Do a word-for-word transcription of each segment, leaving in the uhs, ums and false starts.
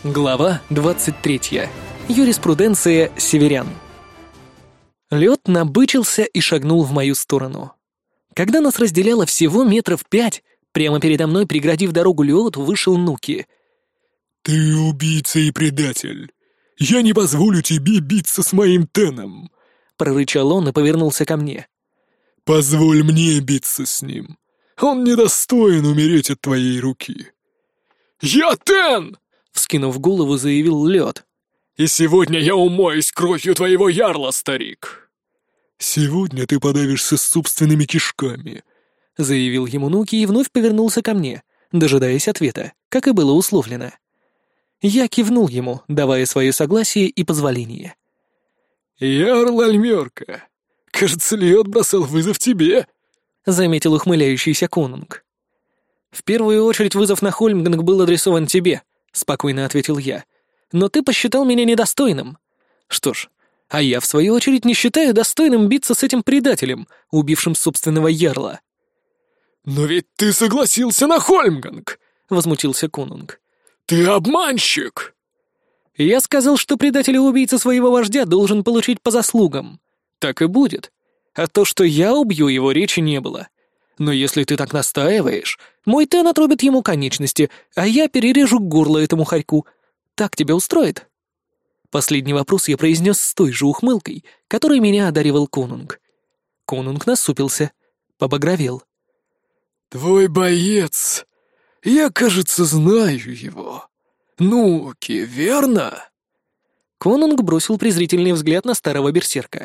Глава двадцать третья. Юриспруденция северян. Лед набычился и шагнул в мою сторону. Когда нас разделяло всего метров пять, прямо передо мной, преградив дорогу лёду, вышел Нуки. «Ты убийца и предатель. Я не позволю тебе биться с моим Теном», — прорычал он и повернулся ко мне. «Позволь мне биться с ним. Он недостоин умереть от твоей руки». «Я Тен!» — вскинув голову, заявил Лед. «И сегодня я умоюсь кровью твоего ярла, старик!» «Сегодня ты подавишься собственными кишками», — заявил ему Нуки и вновь повернулся ко мне, дожидаясь ответа, как и было условлено. Я кивнул ему, давая свое согласие и позволение. «Ярл Альмёрка, кажется, Лед бросал вызов тебе», — заметил ухмыляющийся конунг. «В первую очередь вызов на Хольмганг был адресован тебе», — спокойно ответил я. «Но ты посчитал меня недостойным. Что ж, а я, в свою очередь, не считаю достойным биться с этим предателем, убившим собственного ярла». «Но ведь ты согласился на Хольмганг!» — возмутился конунг. «Ты обманщик!» «Я сказал, что предатель и убийца своего вождя должен получить по заслугам. Так и будет. А то, что я убью его, речи не было. Но если ты так настаиваешь, мой Тен отрубит ему конечности, а я перережу горло этому хорьку. Так тебя устроит?» Последний вопрос я произнес с той же ухмылкой, которой меня одаривал конунг. Конунг насупился, побагровел. «Твой боец. Я, кажется, знаю его. Нуки, верно?» Конунг бросил презрительный взгляд на старого берсерка.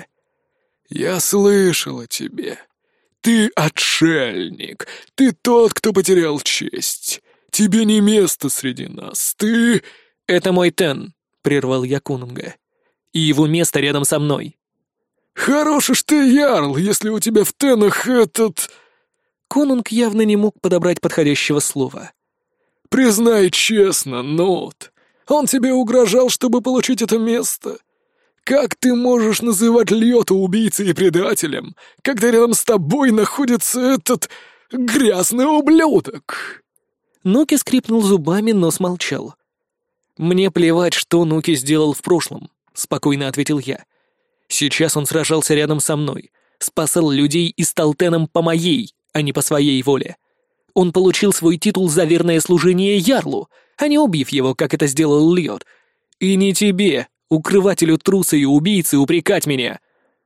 «Я слышал о тебе. Ты отшельник. Ты тот, кто потерял честь. Тебе не место среди нас. Ты...» «Это мой Тен», — прервал я конунга. «И его место рядом со мной». «Хорош уж ты, ярл, если у тебя в Тенах этот...» Конунг явно не мог подобрать подходящего слова. «Признай честно, Нот, он тебе угрожал, чтобы получить это место. Как ты можешь называть Льота убийцей и предателем, когда рядом с тобой находится этот грязный ублюдок?» Нуки скрипнул зубами, но смолчал. «Мне плевать, что Нуки сделал в прошлом», — спокойно ответил я. «Сейчас он сражался рядом со мной, спасал людей и стал Теном по моей, а не по своей воле. Он получил свой титул за верное служение ярлу, а не убив его, как это сделал Льот. И не тебе, укрывателю труса и убийцы, упрекать меня!»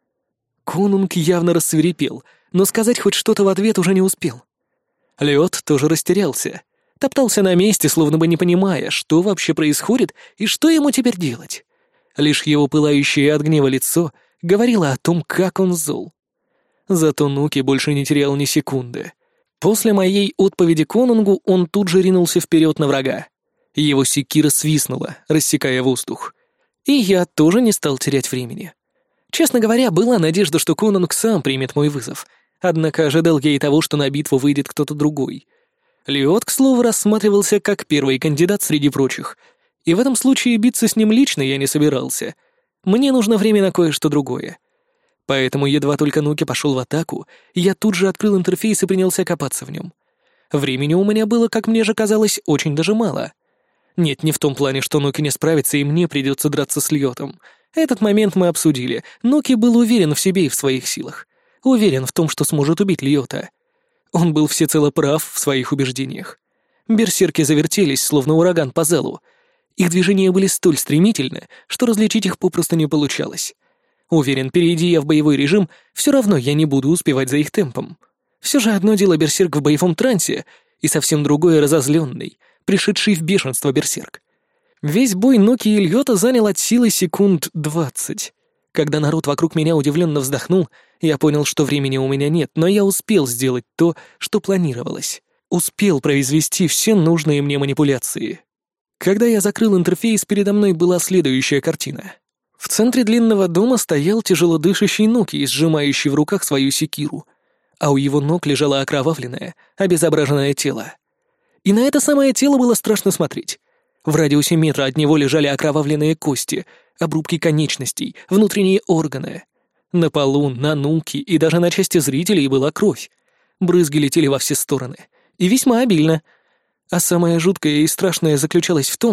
Конунг явно рассвирепел, но сказать хоть что-то в ответ уже не успел. Льот тоже растерялся, топтался на месте, словно бы не понимая, что вообще происходит и что ему теперь делать. Лишь его пылающее от гнева лицо говорило о том, как он зол. Зато Нуки больше не терял ни секунды. После моей отповеди конунгу он тут же ринулся вперед на врага. Его секира свистнула, рассекая воздух. И я тоже не стал терять времени. Честно говоря, была надежда, что конунг сам примет мой вызов, однако ожидал я и того, что на битву выйдет кто-то другой. Льот, к слову, рассматривался как первый кандидат среди прочих, и в этом случае биться с ним лично я не собирался. Мне нужно время на кое-что другое. Поэтому едва только Нуки пошел в атаку, я тут же открыл интерфейс и принялся копаться в нем. Времени у меня было, как мне же казалось, очень даже мало. Нет, не в том плане, что Нуки не справится и мне придется драться с Льотом. Этот момент мы обсудили. Нуки был уверен в себе и в своих силах. Уверен в том, что сможет убить Льота. Он был всецело прав в своих убеждениях. Берсерки завертелись, словно ураган по залу. Их движения были столь стремительны, что различить их попросту не получалось. Уверен, перейди я в боевой режим, все равно я не буду успевать за их темпом. Все же одно дело берсерк в боевом трансе, и совсем другое разозленный, пришедший в бешенство берсерк. Весь бой Нуки и Льота занял от силы секунд двадцать. Когда народ вокруг меня удивленно вздохнул, я понял, что времени у меня нет, но я успел сделать то, что планировалось. Успел произвести все нужные мне манипуляции. Когда я закрыл интерфейс, передо мной была следующая картина. В центре длинного дома стоял тяжело дышащий Нуки, сжимающий в руках свою секиру, а у его ног лежало окровавленное, обезображенное тело. И на это самое тело было страшно смотреть. В радиусе метра от него лежали окровавленные кости, обрубки конечностей, внутренние органы. На полу, на Нуки и даже на части зрителей была кровь. Брызги летели во все стороны. И весьма обильно. А самое жуткое и страшное заключалось в том,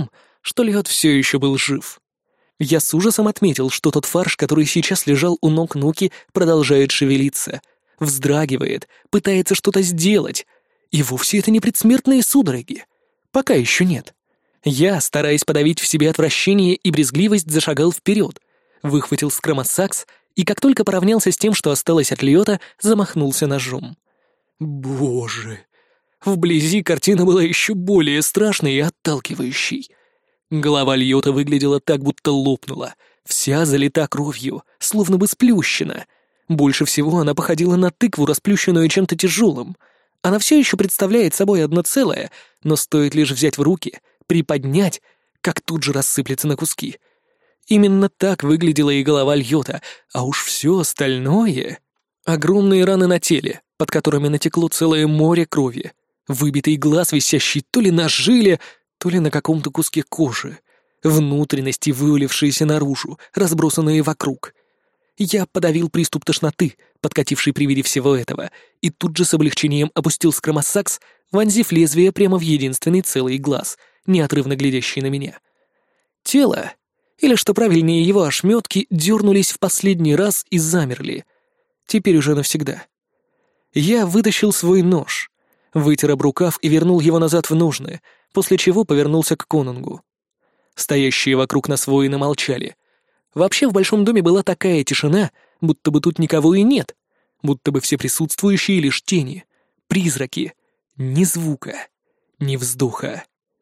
что лед все еще был жив. Я с ужасом отметил, что тот фарш, который сейчас лежал у ног Нуки, продолжает шевелиться, вздрагивает, пытается что-то сделать. И вовсе это не предсмертные судороги. Пока еще нет. Я, стараясь подавить в себе отвращение и брезгливость, зашагал вперед, выхватил скромосакс и, как только поравнялся с тем, что осталось от льота, замахнулся ножом. Боже! Вблизи картина была еще более страшной и отталкивающей. Голова льота выглядела так, будто лопнула, вся залита кровью, словно бы сплющена. Больше всего она походила на тыкву, расплющенную чем-то тяжелым. Она все еще представляет собой одно целое, но стоит лишь взять в руки, приподнять, как тут же рассыплется на куски. Именно так выглядела и голова льота, а уж все остальное... Огромные раны на теле, под которыми натекло целое море крови, выбитый глаз, висящий то ли на жиле, то ли на каком-то куске кожи, внутренности, вывалившиеся наружу, разбросанные вокруг. Я подавил приступ тошноты, подкативший при виде всего этого, и тут же с облегчением опустил скромосакс, вонзив лезвие прямо в единственный целый глаз, неотрывно глядящий на меня. Тело, или, что правильнее, его ошметки, дернулись в последний раз и замерли. Теперь уже навсегда. Я вытащил свой нож, вытер об рукав и вернул его назад в ножны, после чего повернулся к конунгу. Стоящие вокруг нас воины молчали. Вообще в большом доме была такая тишина, будто бы тут никого и нет, будто бы все присутствующие лишь тени, призраки, ни звука, ни вздоха.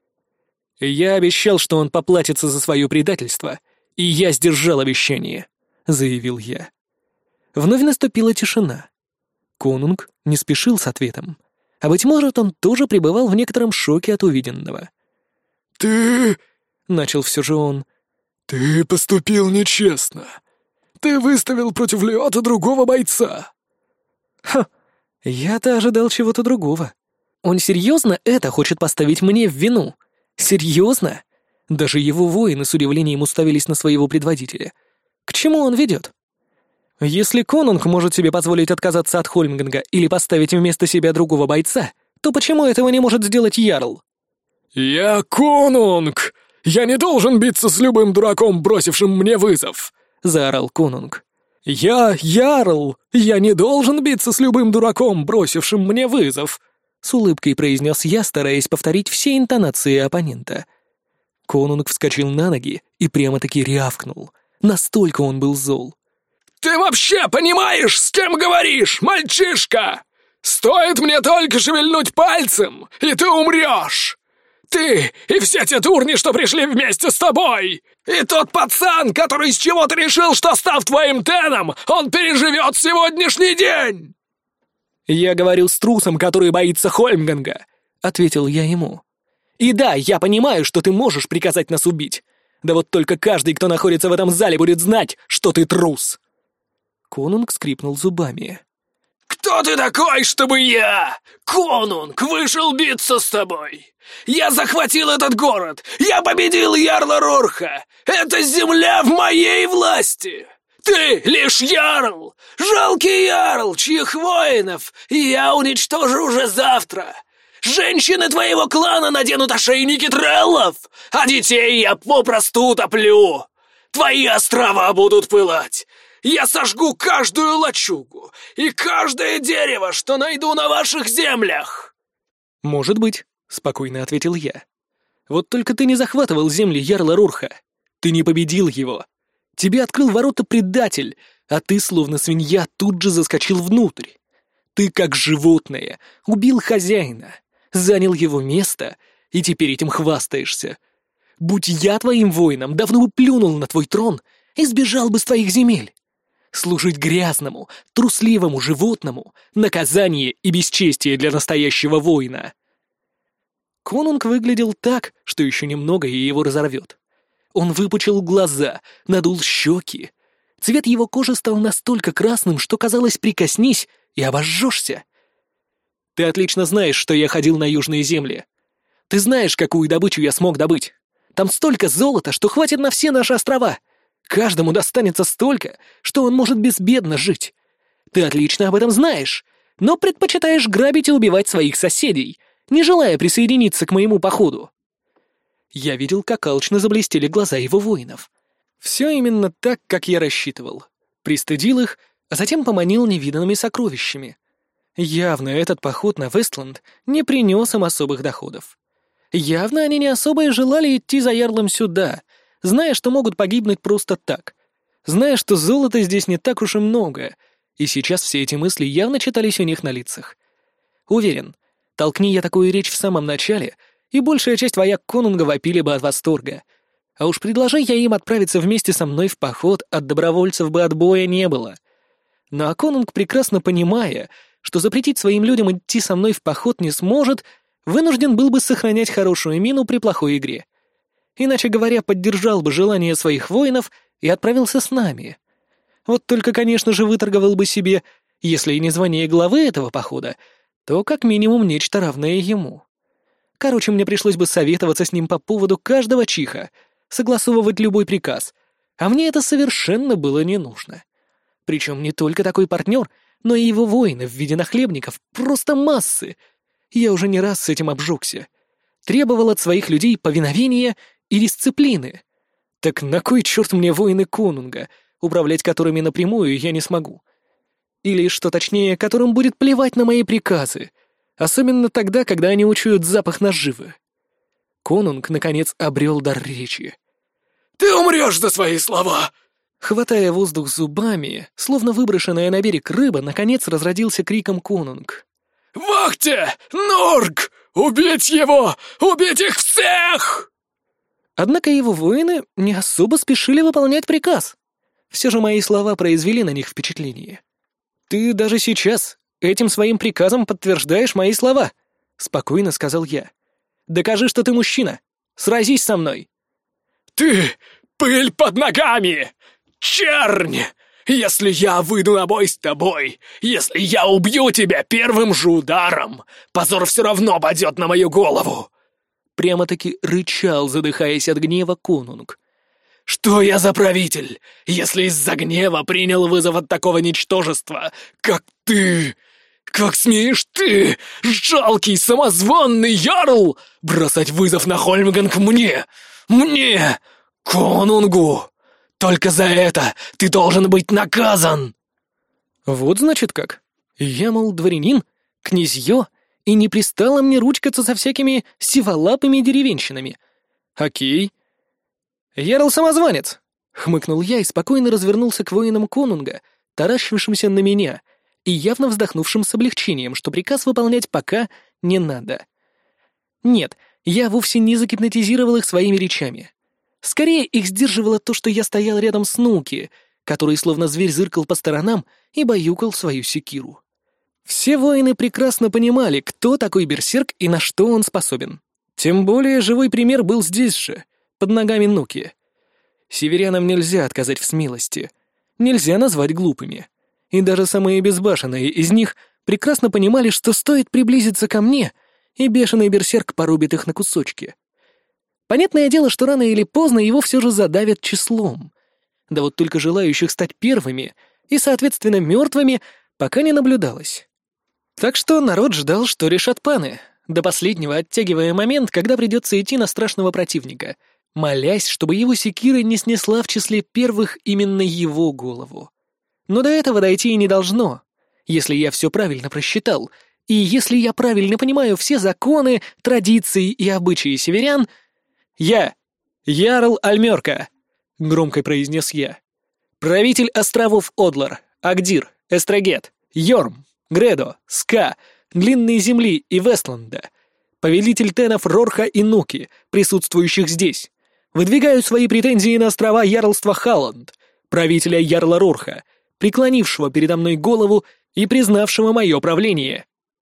«Я обещал, что он поплатится за свое предательство, и я сдержал обещание», — заявил я. Вновь наступила тишина. Конунг не спешил с ответом, а, быть может, он тоже пребывал в некотором шоке от увиденного. «Ты...» — начал все же он. «Ты поступил нечестно. Ты выставил против льота другого бойца». «Ха, я-то ожидал чего-то другого. Он серьезно это хочет поставить мне в вину? Серьезно?» Даже его воины с удивлением уставились на своего предводителя. К чему он ведет? Если конунг может себе позволить отказаться от Хольмганга или поставить вместо себя другого бойца, то почему этого не может сделать ярл? «Я конунг! Я не должен биться с любым дураком, бросившим мне вызов!» — заорал конунг. «Я ярл! Я не должен биться с любым дураком, бросившим мне вызов!» — с улыбкой произнес я, стараясь повторить все интонации оппонента. Конунг вскочил на ноги и прямо-таки рявкнул. Настолько он был зол. «Ты вообще понимаешь, с кем говоришь, мальчишка? Стоит мне только шевельнуть пальцем, и ты умрешь! Ты и все те дурни, что пришли вместе с тобой! И тот пацан, который с чего-то решил, что, став твоим теном, он переживет сегодняшний день!» «Я говорил с трусом, который боится Хольмганга», — ответил я ему. «И да, я понимаю, что ты можешь приказать нас убить. Да вот только каждый, кто находится в этом зале, будет знать, что ты трус!» Конунг скрипнул зубами. «Кто ты такой, чтобы я, конунг, вышел биться с тобой? Я захватил этот город! Я победил ярла Рорха! Эта земля в моей власти! Ты лишь ярл! Жалкий ярл, чьих воинов я уничтожу уже завтра! Женщины твоего клана наденут ошейники треллов, а детей я попросту утоплю! Твои острова будут пылать! Я сожгу каждую лачугу и каждое дерево, что найду на ваших землях!» «Может быть», — спокойно ответил я. «Вот только ты не захватывал земли ярла Рурха. Ты не победил его. Тебе открыл ворота предатель, а ты, словно свинья, тут же заскочил внутрь. Ты, как животное, убил хозяина, занял его место и теперь этим хвастаешься. Будь я твоим воином, давно бы плюнул на твой трон и сбежал бы с твоих земель. Служить грязному, трусливому животному — наказание и бесчестие для настоящего воина». Конунг выглядел так, что еще немного и его разорвет. Он выпучил глаза, надул щеки. Цвет его кожи стал настолько красным, что, казалось, прикоснись и обожжешься. «Ты отлично знаешь, что я ходил на южные земли. Ты знаешь, какую добычу я смог добыть. Там столько золота, что хватит на все наши острова. Каждому достанется столько, что он может безбедно жить. Ты отлично об этом знаешь, но предпочитаешь грабить и убивать своих соседей, не желая присоединиться к моему походу». Я видел, как алчно заблестели глаза его воинов. Все именно так, как я рассчитывал. Пристыдил их, а затем поманил невиданными сокровищами. Явно этот поход на Вестланд не принес им особых доходов. Явно они не особо и желали идти за ярлом сюда, зная, что могут погибнуть просто так, зная, что золота здесь не так уж и много, и сейчас все эти мысли явно читались у них на лицах. Уверен, толкни я такую речь в самом начале, и большая часть вояк конунга вопили бы от восторга. А уж предложи я им отправиться вместе со мной в поход, от добровольцев бы отбоя не было. Но конунг, прекрасно понимая, что запретить своим людям идти со мной в поход не сможет, вынужден был бы сохранять хорошую мину при плохой игре. Иначе говоря, поддержал бы желание своих воинов и отправился с нами. Вот только, конечно же, выторговал бы себе, если и не звание главы этого похода, то как минимум нечто равное ему. Короче, мне пришлось бы советоваться с ним по поводу каждого чиха, согласовывать любой приказ, а мне это совершенно было не нужно. Причем не только такой партнер, но и его воины в виде нахлебников просто массы. Я уже не раз с этим обжегся. Требовал от своих людей повиновения и дисциплины. Так на кой черт мне воины конунга, управлять которыми напрямую я не смогу? Или, что точнее, которым будет плевать на мои приказы, особенно тогда, когда они учуют запах наживы. Конунг, наконец, обрел дар речи. «Ты умрешь за свои слова!» Хватая воздух зубами, словно выброшенная на берег рыба, наконец разродился криком конунг. «Вахте! Нург! Убить его! Убить их всех!» Однако его воины не особо спешили выполнять приказ. Все же мои слова произвели на них впечатление. «Ты даже сейчас этим своим приказом подтверждаешь мои слова», — спокойно сказал я. «Докажи, что ты мужчина. Сразись со мной». «Ты — пыль под ногами! Чернь! Если я выйду на бой с тобой, если я убью тебя первым же ударом, позор все равно падет на мою голову!» Прямо-таки рычал, задыхаясь от гнева, конунг. «Что я за правитель, если из-за гнева принял вызов от такого ничтожества, как ты? Как смеешь ты, жалкий самозванный ярл, бросать вызов на Хольмганг мне? Мне, конунгу! Только за это ты должен быть наказан!» Вот значит как. Я, мол, дворянин, князье, и не пристало мне ручкаться со всякими сиволапыми деревенщинами. Окей. «Ярл-самозванец!» — хмыкнул я и спокойно развернулся к воинам конунга, таращившимся на меня и явно вздохнувшим с облегчением, что приказ выполнять пока не надо. Нет, я вовсе не загипнотизировал их своими речами. Скорее, их сдерживало то, что я стоял рядом с Нуки, который словно зверь зыркал по сторонам и баюкал свою секиру. Все воины прекрасно понимали, кто такой берсерк и на что он способен. Тем более живой пример был здесь же, под ногами Нуки. Северянам нельзя отказать в смелости, нельзя назвать глупыми. И даже самые безбашенные из них прекрасно понимали, что стоит приблизиться ко мне, и бешеный берсерк порубит их на кусочки. Понятное дело, что рано или поздно его все же задавят числом. Да вот только желающих стать первыми и, соответственно, мертвыми пока не наблюдалось. Так что народ ждал, что решат паны, до последнего оттягивая момент, когда придется идти на страшного противника, молясь, чтобы его секира не снесла в числе первых именно его голову. Но до этого дойти и не должно, если я все правильно просчитал, и если я правильно понимаю все законы, традиции и обычаи северян. «Я, Ярл Альмёрка», — громко произнес я, «правитель островов Одлар, Агдир, Эстрагет, Йорм, Гредо, Ска, Длинной Земли и Вестланда, повелитель тенов Рорха и Нуки, присутствующих здесь, выдвигаю свои претензии на острова Ярлства Халланд, правителя Ярла Рорха, преклонившего передо мной голову и признавшего мое правление.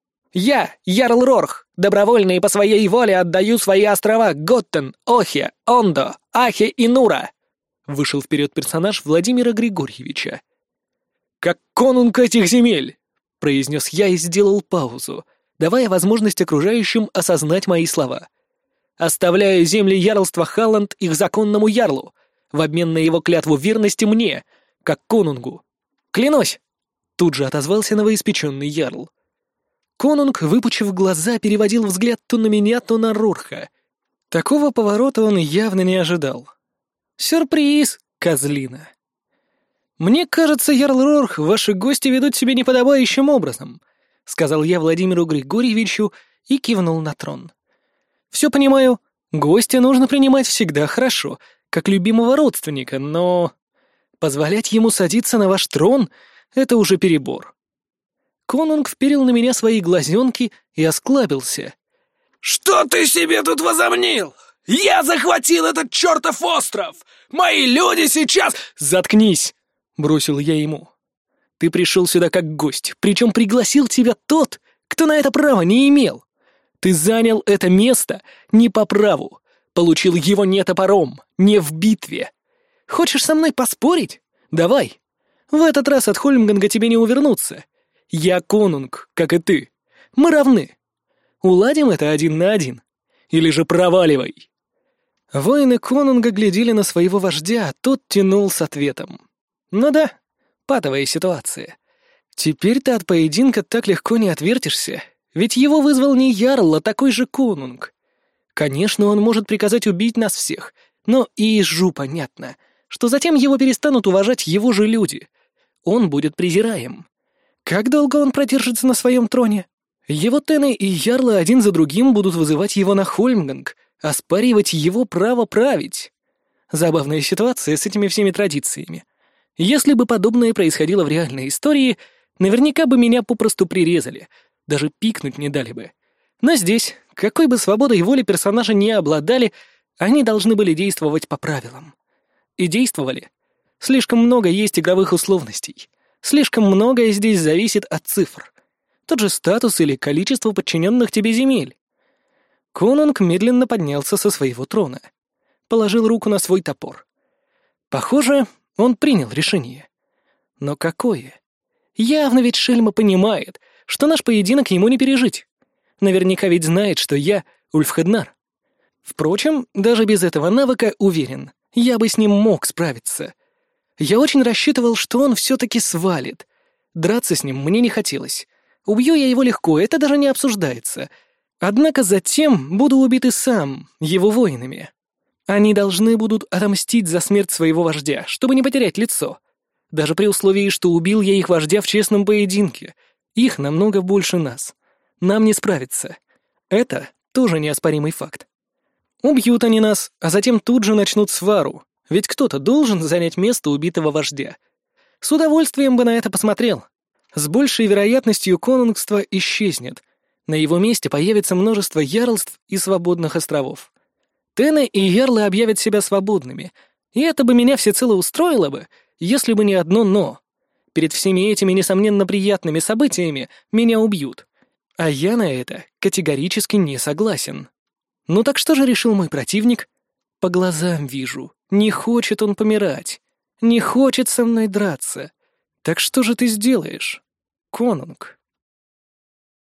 Я, Ярл Рорх, добровольно и по своей воле отдаю свои острова Готтен, Охе, Ондо, Ахе и Нура», — вышел вперед персонаж Владимира Григорьевича. «Как конунг этих земель», — произнес я и сделал паузу, давая возможность окружающим осознать мои слова. «Оставляю земли ярлства Халланд их законному ярлу, в обмен на его клятву верности мне, как конунгу. Клянусь!» — тут же отозвался новоиспеченный ярл. Конунг, выпучив глаза, переводил взгляд то на меня, то на Рорха. Такого поворота он явно не ожидал. Сюрприз, козлина. «Мне кажется, Ярл Рорх, ваши гости ведут себя неподобающим образом», — сказал я Владимиру Григорьевичу и кивнул на трон. «Все понимаю, гостя нужно принимать всегда хорошо, как любимого родственника, но позволять ему садиться на ваш трон — это уже перебор». Конунг вперил на меня свои глазенки и осклабился. «Что ты себе тут возомнил? Я захватил этот чертов остров! Мои люди сейчас...» «Заткнись!» — бросил я ему. «Ты пришел сюда как гость, причем пригласил тебя тот, кто на это права не имел. Ты занял это место не по праву, получил его не топором, не в битве. Хочешь со мной поспорить? Давай. В этот раз от Хольмганга тебе не увернуться. Я конунг, как и ты. Мы равны. Уладим это один на один. Или же проваливай». Воины конунга глядели на своего вождя, а тот тянул с ответом. «Ну да, патовая ситуация. Теперь-то от поединка так легко не отвертишься, ведь его вызвал не ярл, а такой же конунг. Конечно, он может приказать убить нас всех, но и ежу понятно, что затем его перестанут уважать его же люди. Он будет презираем. Как долго он продержится на своем троне? Его тены и ярлы один за другим будут вызывать его на Хольмганг, оспаривать его право править. Забавная ситуация с этими всеми традициями. Если бы подобное происходило в реальной истории, наверняка бы меня попросту прирезали, даже пикнуть не дали бы. Но здесь, какой бы свободой воли персонажи не обладали, они должны были действовать по правилам. И действовали. Слишком много есть игровых условностей. Слишком многое здесь зависит от цифр. Тот же статус или количество подчиненных тебе земель. Конунг медленно поднялся со своего трона. Положил руку на свой топор. Похоже, он принял решение. Но какое? Явно ведь Шельма понимает, что наш поединок ему не пережить. Наверняка ведь знает, что я Ульфхеднар. Впрочем, даже без этого навыка, уверен, я бы с ним мог справиться. Я очень рассчитывал, что он все-таки свалит. Драться с ним мне не хотелось. Убью я его легко, это даже не обсуждается. Однако затем буду убит и сам, его воинами. Они должны будут отомстить за смерть своего вождя, чтобы не потерять лицо. Даже при условии, что убил я их вождя в честном поединке. Их намного больше нас. Нам не справиться. Это тоже неоспоримый факт. Убьют они нас, а затем тут же начнут свару. Ведь кто-то должен занять место убитого вождя. С удовольствием бы на это посмотрел. С большей вероятностью конунгство исчезнет. На его месте появится множество ярлств и свободных островов. Тены и ярлы объявят себя свободными, и это бы меня всецело устроило бы, если бы не одно «но». Перед всеми этими, несомненно, приятными событиями меня убьют. А я на это категорически не согласен. Ну так что же решил мой противник? По глазам вижу, не хочет он помирать, не хочет со мной драться. Так что же ты сделаешь, конунг?